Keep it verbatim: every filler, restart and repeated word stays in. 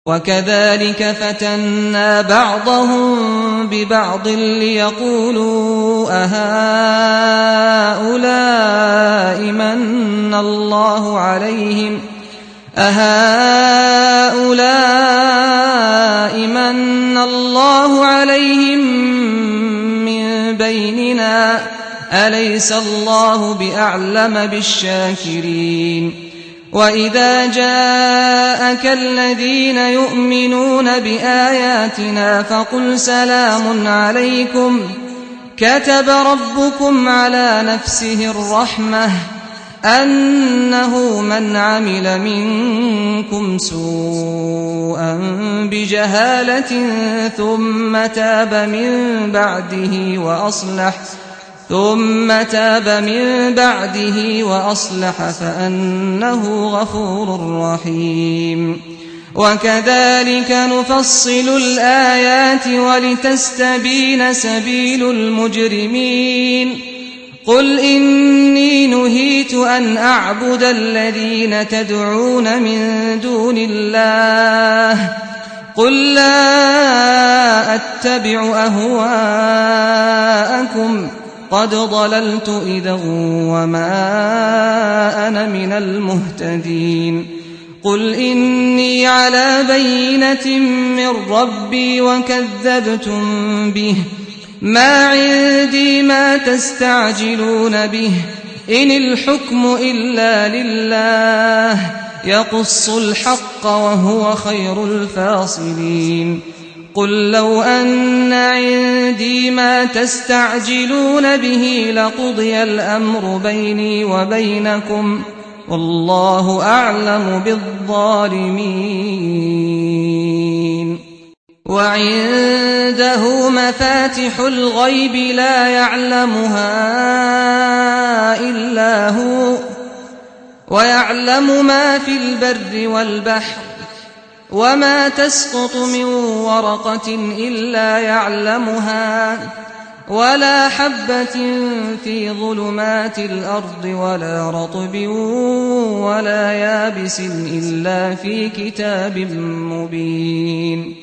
وكذلك فتنا بعضهم ببعض ليقولوا أهؤلاء من الله عليهم أهؤلاء من الله عليهم من بيننا أليس الله بأعلم بالشاكرين وإذا جاءك الذين يؤمنون بآياتنا فقل سلام عليكم كتب ربكم على نفسه الرحمة أنه من عمل منكم سوءا بجهالة ثم تاب من بعده وأصلح ثم تاب من بعده وأصلح فأنه غفور رحيم وكذلك نفصل الآيات ولتستبين سبيل المجرمين قل إني نهيت أن أعبد الذين تدعون من دون الله قل لا أتبع أهواءكم قد ضللت إذا وما أنا من المهتدين قل إني على بينة من ربي وكذبتم به ما عندي ما تستعجلون به إن الحكم إلا لله يقص الحق وهو خير الفاصلين قل لو أن عندي ما تستعجلون به لقضي الأمر بيني وبينكم والله أعلم بالظالمين وعنده مفاتح الغيب لا يعلمها إلا هو ويعلم ما في البر والبحر وما تسقط من ورقة إلا يعلمها ولا حبة في ظلمات الأرض ولا رطب ولا يابس إلا في كتاب مبين